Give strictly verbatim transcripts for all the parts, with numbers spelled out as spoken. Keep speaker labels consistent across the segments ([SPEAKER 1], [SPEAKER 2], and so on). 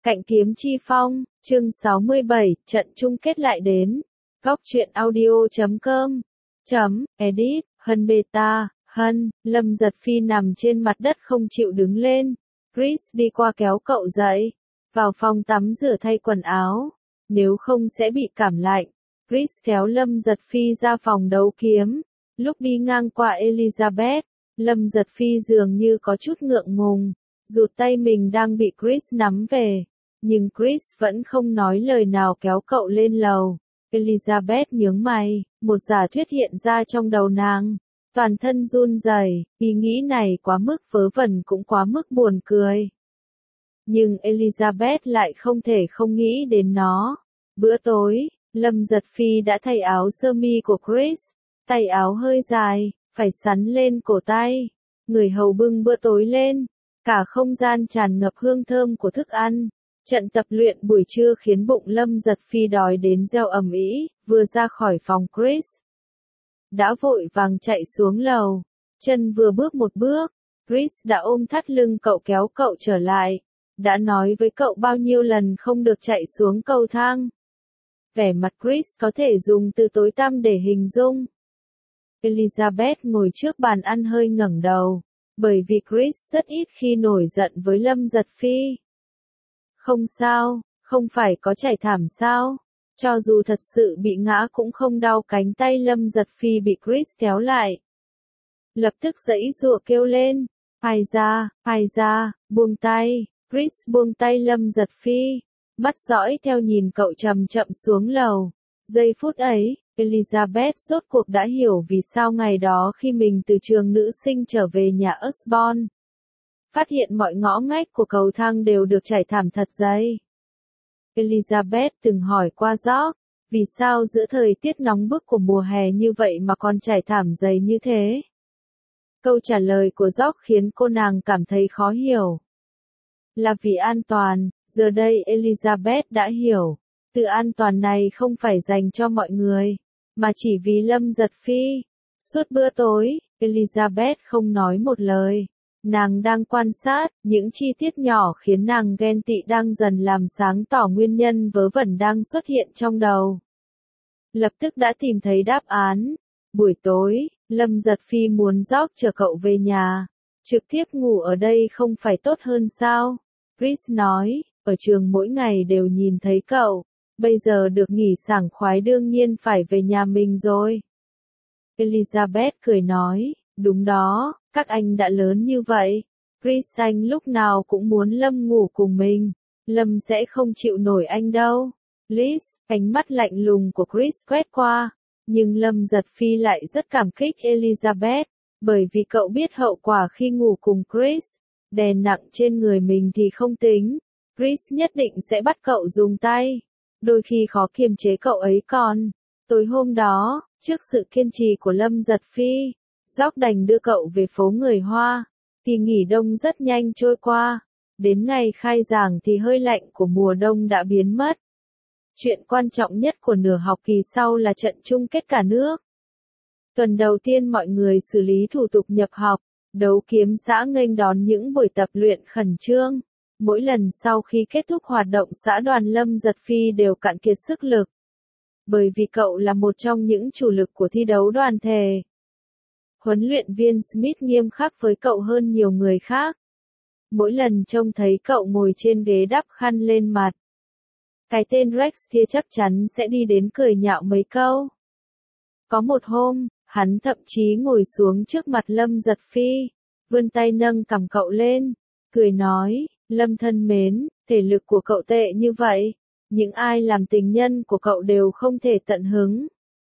[SPEAKER 1] Cạnh kiếm chi phong, chương sáu mươi bảy, trận chung kết lại đến. Góc truyện audio chấm com chấm edit, Hân beta, Hân, Lâm Giật Phi nằm trên mặt đất không chịu đứng lên. Chris đi qua kéo cậu dậy, vào phòng tắm rửa thay quần áo, nếu không sẽ bị cảm lạnh. Chris kéo Lâm Giật Phi ra phòng đấu kiếm. Lúc đi ngang qua Elizabeth, Lâm Giật Phi dường như có chút ngượng ngùng, rụt tay mình đang bị Chris nắm về. Nhưng Chris vẫn không nói lời nào kéo cậu lên lầu. Elizabeth nhướng mày, một giả thuyết hiện ra trong đầu nàng. Toàn thân run rẩy, ý nghĩ này quá mức vớ vẩn cũng quá mức buồn cười. Nhưng Elizabeth lại không thể không nghĩ đến nó. Bữa tối, Lâm Giật Phi đã thay áo sơ mi của Chris. Tay áo hơi dài, phải sắn lên cổ tay. Người hầu bưng bữa tối lên. Cả không gian tràn ngập hương thơm của thức ăn. Trận tập luyện buổi trưa khiến bụng Lâm Giật Phi đói đến reo ầm ĩ, vừa ra khỏi phòng Chris đã vội vàng chạy xuống lầu. Chân vừa bước một bước, Chris đã ôm thắt lưng cậu kéo cậu trở lại. Đã nói với cậu bao nhiêu lần không được chạy xuống cầu thang. Vẻ mặt Chris có thể dùng từ tối tăm để hình dung. Elizabeth ngồi trước bàn ăn hơi ngẩng đầu, bởi vì Chris rất ít khi nổi giận với Lâm Giật Phi. Không sao, không phải có chảy thảm sao? Cho dù thật sự bị ngã cũng không đau. Cánh tay Lâm Giật Phi bị Chris kéo lại. Lập tức giãy giụa kêu lên, ai ra, ai ra, buông tay. Chris buông tay Lâm Giật Phi, mắt dõi theo nhìn cậu chậm chậm xuống lầu. Giây phút ấy, Elizabeth rốt cuộc đã hiểu vì sao ngày đó khi mình từ trường nữ sinh trở về nhà Osborne, phát hiện mọi ngõ ngách của cầu thang đều được trải thảm thật dày. Elizabeth từng hỏi qua George, vì sao giữa thời tiết nóng bức của mùa hè như vậy mà còn trải thảm dày như thế? Câu trả lời của George khiến cô nàng cảm thấy khó hiểu. Là vì an toàn, giờ đây Elizabeth đã hiểu. Từ an toàn này không phải dành cho mọi người, mà chỉ vì Lâm Giật Phi. Suốt bữa tối, Elizabeth không nói một lời. Nàng đang quan sát, những chi tiết nhỏ khiến nàng ghen tị đang dần làm sáng tỏ nguyên nhân vớ vẩn đang xuất hiện trong đầu. Lập tức đã tìm thấy đáp án. Buổi tối, Lâm Giật Phi muốn George chở cậu về nhà. Trực tiếp ngủ ở đây không phải tốt hơn sao? Chris nói, ở trường mỗi ngày đều nhìn thấy cậu. Bây giờ được nghỉ sảng khoái đương nhiên phải về nhà mình rồi. Elizabeth cười nói, đúng đó, các anh đã lớn như vậy. Chris anh lúc nào cũng muốn Lâm ngủ cùng mình. Lâm sẽ không chịu nổi anh đâu. Liz, ánh mắt lạnh lùng của Chris quét qua. Nhưng Lâm Giật Phi lại rất cảm kích Elizabeth, bởi vì cậu biết hậu quả khi ngủ cùng Chris. Đè nặng trên người mình thì không tính. Chris nhất định sẽ bắt cậu dùng tay. Đôi khi khó kiềm chế cậu ấy còn. Tối hôm đó, trước sự kiên trì của Lâm Giật Phi, George đành đưa cậu về phố người Hoa. Kỳ nghỉ đông rất nhanh trôi qua. Đến ngày khai giảng thì hơi lạnh của mùa đông đã biến mất. Chuyện quan trọng nhất của nửa học kỳ sau là trận chung kết cả nước. Tuần đầu tiên mọi người xử lý thủ tục nhập học. Đấu kiếm xã nghênh đón những buổi tập luyện khẩn trương. Mỗi lần sau khi kết thúc hoạt động xã đoàn Lâm Giật Phi đều cạn kiệt sức lực. Bởi vì cậu là một trong những chủ lực của thi đấu đoàn thể. Huấn luyện viên Smith nghiêm khắc với cậu hơn nhiều người khác. Mỗi lần trông thấy cậu ngồi trên ghế đắp khăn lên mặt, cái tên Rex kia chắc chắn sẽ đi đến cười nhạo mấy câu. Có một hôm, hắn thậm chí ngồi xuống trước mặt Lâm Giật Phi, vươn tay nâng cằm cậu lên, cười nói, Lâm thân mến, thể lực của cậu tệ như vậy, những ai làm tình nhân của cậu đều không thể tận hứng.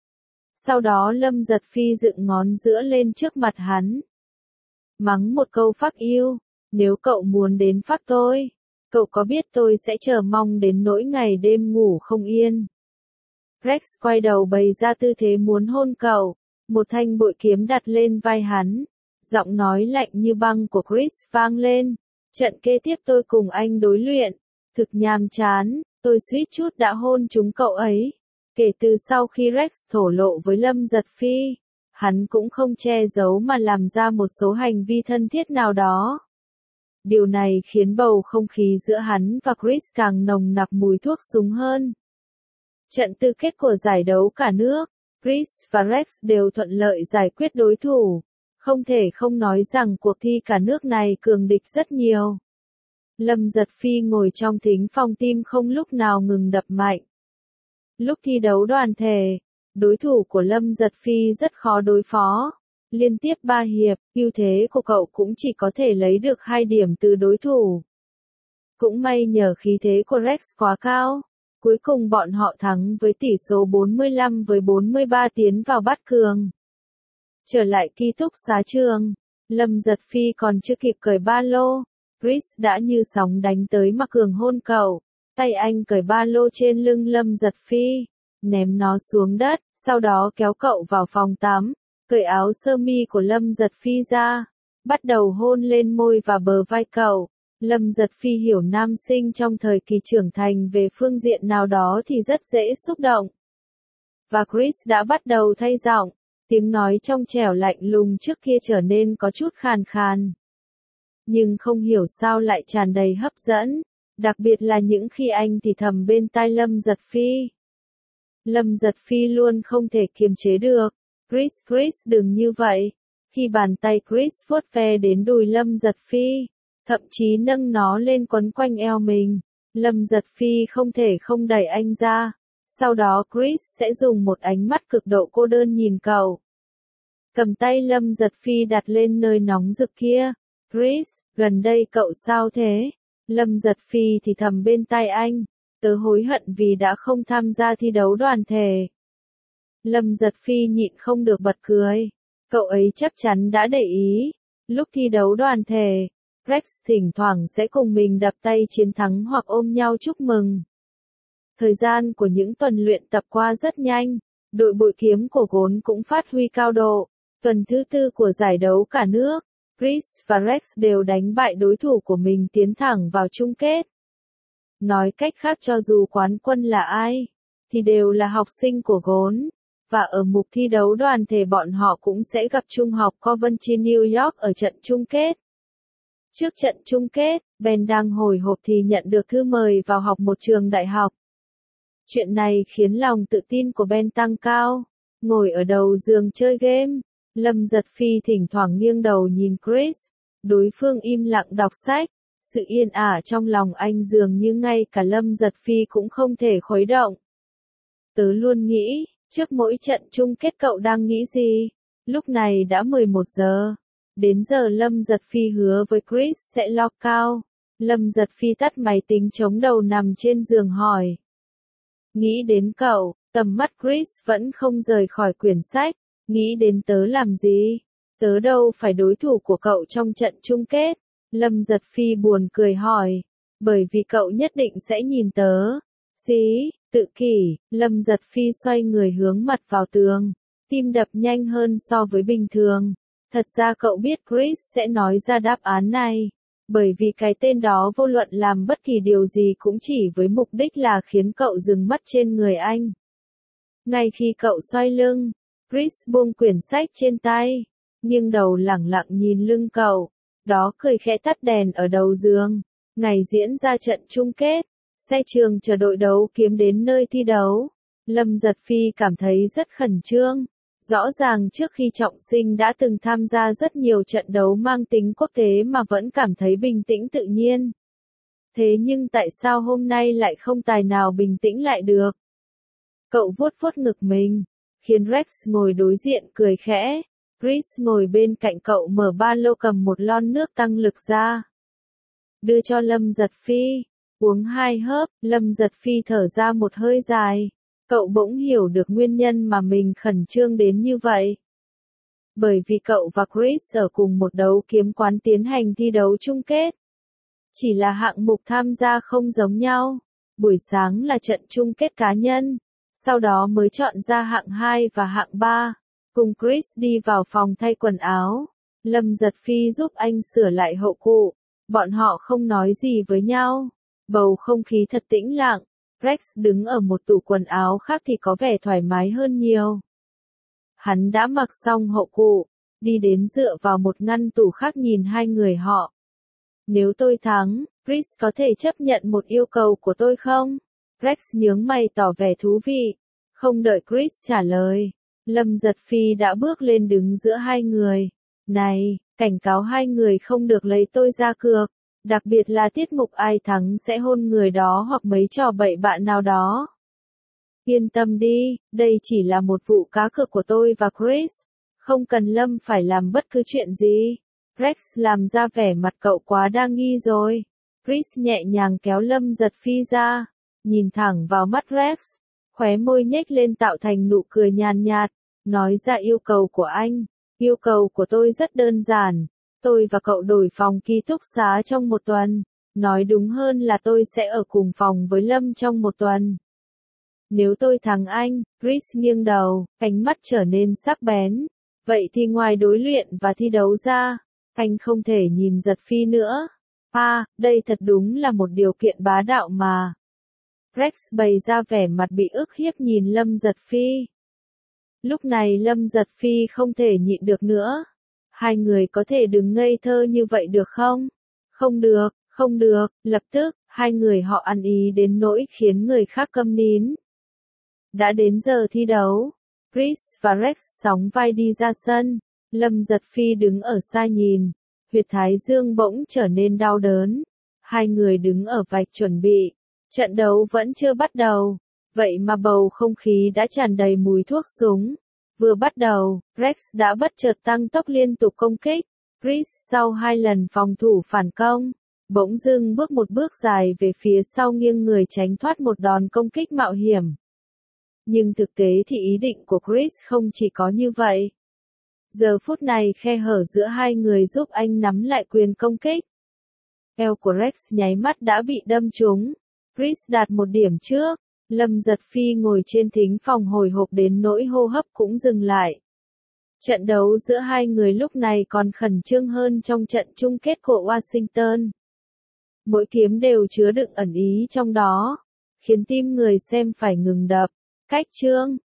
[SPEAKER 1] Sau đó Lâm Giật Phi dựng ngón giữa lên trước mặt hắn. Mắng một câu fuck you, nếu cậu muốn đến fuck tôi, cậu có biết tôi sẽ chờ mong đến nỗi ngày đêm ngủ không yên. Rex quay đầu bày ra tư thế muốn hôn cậu, một thanh bội kiếm đặt lên vai hắn. Giọng nói lạnh như băng của Chris vang lên, trận kế tiếp tôi cùng anh đối luyện, thực nhàm chán, tôi suýt chút đã hôn trúng cậu ấy. Kể từ sau khi Rex thổ lộ với Lâm Giật Phi, hắn cũng không che giấu mà làm ra một số hành vi thân thiết nào đó. Điều này khiến bầu không khí giữa hắn và Chris càng nồng nặc mùi thuốc súng hơn. Trận tứ kết của giải đấu cả nước, Chris và Rex đều thuận lợi giải quyết đối thủ. Không thể không nói rằng cuộc thi cả nước này cường địch rất nhiều. Lâm Giật Phi ngồi trong thính phòng, tim không lúc nào ngừng đập mạnh. Lúc thi đấu đoàn thể, đối thủ của Lâm Giật Phi rất khó đối phó. Liên tiếp ba hiệp, ưu thế của cậu cũng chỉ có thể lấy được hai điểm từ đối thủ. Cũng may nhờ khí thế của Rex quá cao, cuối cùng bọn họ thắng với tỷ số bốn mươi lăm với bốn mươi ba, tiến vào bát cường. Trở lại ký túc xá trường, Lâm Giật Phi còn chưa kịp cởi ba lô, Chris đã như sóng đánh tới mà cường hôn cậu. Tay anh cởi ba lô trên lưng Lâm Giật Phi, ném nó xuống đất, sau đó kéo cậu vào phòng tắm, cởi áo sơ mi của Lâm Giật Phi ra, bắt đầu hôn lên môi và bờ vai cậu. Lâm Giật Phi hiểu nam sinh trong thời kỳ trưởng thành về phương diện nào đó thì rất dễ xúc động. Và Chris đã bắt đầu thay giọng, tiếng nói trong trẻo lạnh lùng trước kia trở nên có chút khàn khàn. Nhưng không hiểu sao lại tràn đầy hấp dẫn, đặc biệt là những khi anh thì thầm bên tai Lâm Giật Phi. Lâm Giật Phi luôn không thể kiềm chế được. Chris, Chris đừng như vậy. Khi bàn tay Chris vuốt ve đến đùi Lâm Giật Phi, thậm chí nâng nó lên quấn quanh eo mình, Lâm Giật Phi không thể không đẩy anh ra. Sau đó Chris sẽ dùng một ánh mắt cực độ cô đơn nhìn cậu. Cầm tay Lâm Giật Phi đặt lên nơi nóng rực kia. Chris, gần đây cậu sao thế? Lâm Giật Phi thì thầm bên tai anh, tớ hối hận vì đã không tham gia thi đấu đoàn thể. Lâm Giật Phi nhịn không được bật cười. Cậu ấy chắc chắn đã để ý. Lúc thi đấu đoàn thể, Rex thỉnh thoảng sẽ cùng mình đập tay chiến thắng hoặc ôm nhau chúc mừng. Thời gian của những tuần luyện tập qua rất nhanh, đội bội kiếm của Gốn cũng phát huy cao độ. Tuần thứ tư của giải đấu cả nước, Chris và Rex đều đánh bại đối thủ của mình tiến thẳng vào chung kết. Nói cách khác, cho dù quán quân là ai, thì đều là học sinh của Gốn. Và ở mục thi đấu đoàn thể bọn họ cũng sẽ gặp Trung học Coventry New York ở trận chung kết. Trước trận chung kết, Ben đang hồi hộp thì nhận được thư mời vào học một trường đại học. Chuyện này khiến lòng tự tin của Ben tăng cao. Ngồi ở đầu giường chơi game, Lâm Giật Phi thỉnh thoảng nghiêng đầu nhìn Chris. Đối phương im lặng đọc sách. Sự yên ả trong lòng anh dường như ngay cả Lâm Giật Phi cũng không thể khuấy động. Tớ luôn nghĩ, trước mỗi trận chung kết cậu đang nghĩ gì? Lúc này đã mười một giờ. Đến giờ Lâm Giật Phi hứa với Chris sẽ lock out. Lâm Giật Phi tắt máy tính chống đầu nằm trên giường hỏi. Nghĩ đến cậu, tầm mắt Chris vẫn không rời khỏi quyển sách. Nghĩ đến tớ làm gì? Tớ đâu phải đối thủ của cậu trong trận chung kết. Lâm Giật Phi buồn cười hỏi. Bởi vì cậu nhất định sẽ nhìn tớ. Xí, tự kỷ. Lâm Giật Phi xoay người hướng mặt vào tường. Tim đập nhanh hơn so với bình thường. Thật ra cậu biết Chris sẽ nói ra đáp án này. Bởi vì cái tên đó vô luận làm bất kỳ điều gì cũng chỉ với mục đích là khiến cậu dừng mắt trên người anh. Ngay khi cậu xoay lưng, Chris buông quyển sách trên tay, nghiêng đầu lẳng lặng nhìn lưng cậu. Đó cười khẽ tắt đèn ở đầu giường. Ngày diễn ra trận chung kết, xe trường chờ đội đấu kiếm đến nơi thi đấu. Lâm Giật Phi cảm thấy rất khẩn trương. Rõ ràng trước khi trọng sinh đã từng tham gia rất nhiều trận đấu mang tính quốc tế mà vẫn cảm thấy bình tĩnh tự nhiên. Thế nhưng tại sao hôm nay lại không tài nào bình tĩnh lại được? Cậu vuốt vuốt ngực mình, khiến Rex ngồi đối diện cười khẽ. Chris ngồi bên cạnh cậu mở ba lô cầm một lon nước tăng lực ra. Đưa cho Lâm Giật Phi. Uống hai hớp, Lâm Giật Phi thở ra một hơi dài. Cậu bỗng hiểu được nguyên nhân mà mình khẩn trương đến như vậy. Bởi vì cậu và Chris ở cùng một đấu kiếm quán tiến hành thi đấu chung kết. Chỉ là hạng mục tham gia không giống nhau. Buổi sáng là trận chung kết cá nhân. Sau đó mới chọn ra hạng hai và hạng ba. Cùng Chris đi vào phòng thay quần áo. Lâm Giật Phi giúp anh sửa lại hậu cụ. Bọn họ không nói gì với nhau. Bầu không khí thật tĩnh lặng. Rex đứng ở một tủ quần áo khác thì có vẻ thoải mái hơn nhiều. Hắn đã mặc xong hậu cụ, đi đến dựa vào một ngăn tủ khác nhìn hai người họ. Nếu tôi thắng, Chris có thể chấp nhận một yêu cầu của tôi không? Rex nhướng mày tỏ vẻ thú vị. Không đợi Chris trả lời, Lâm Giật Phi đã bước lên đứng giữa hai người. Này, cảnh cáo hai người không được lấy tôi ra cược, đặc biệt là tiết mục ai thắng sẽ hôn người đó hoặc mấy trò bậy bạ nào đó. Yên tâm đi, đây chỉ là một vụ cá cược của tôi và Chris. Không cần Lâm phải làm bất cứ chuyện gì. Rex làm ra vẻ mặt cậu quá đa nghi rồi. Chris nhẹ nhàng kéo Lâm Giật Phi ra, nhìn thẳng vào mắt Rex, khóe môi nhếch lên tạo thành nụ cười nhàn nhạt, nói ra yêu cầu của anh. Yêu cầu của tôi rất đơn giản, tôi và cậu đổi phòng ký túc xá trong một tuần. Nói đúng hơn là tôi sẽ ở cùng phòng với Lâm trong một tuần. Nếu tôi thắng anh, Chris nghiêng đầu, ánh mắt trở nên sắc bén. Vậy thì ngoài đối luyện và thi đấu ra, anh không thể nhìn Giật Phi nữa. À, đây thật đúng là một điều kiện bá đạo mà. Rex bày ra vẻ mặt bị ức hiếp nhìn Lâm Giật Phi. Lúc này Lâm Giật Phi không thể nhịn được nữa. Hai người có thể đừng ngây thơ như vậy được không? Không được, không được, lập tức, hai người họ ăn ý đến nỗi khiến người khác câm nín. Đã đến giờ thi đấu. Chris và Rex sóng vai đi ra sân. Lâm Giật Phi đứng ở xa nhìn. Huyệt thái dương bỗng trở nên đau đớn. Hai người đứng ở vạch chuẩn bị. Trận đấu vẫn chưa bắt đầu. Vậy mà bầu không khí đã tràn đầy mùi thuốc súng. Vừa bắt đầu, Rex đã bất chợt tăng tốc liên tục công kích. Chris sau hai lần phòng thủ phản công, bỗng dưng bước một bước dài về phía sau nghiêng người tránh thoát một đòn công kích mạo hiểm. Nhưng thực tế thì ý định của Chris không chỉ có như vậy. Giờ phút này khe hở giữa hai người giúp anh nắm lại quyền công kích. Eo của Rex nháy mắt đã bị đâm trúng. Chris đạt một điểm trước. Lâm Giật Phi ngồi trên thính phòng hồi hộp đến nỗi hô hấp cũng dừng lại. Trận đấu giữa hai người lúc này còn khẩn trương hơn trong trận chung kết của Washington. Mỗi kiếm đều chứa đựng ẩn ý trong đó, khiến tim người xem phải ngừng đập. Cách chương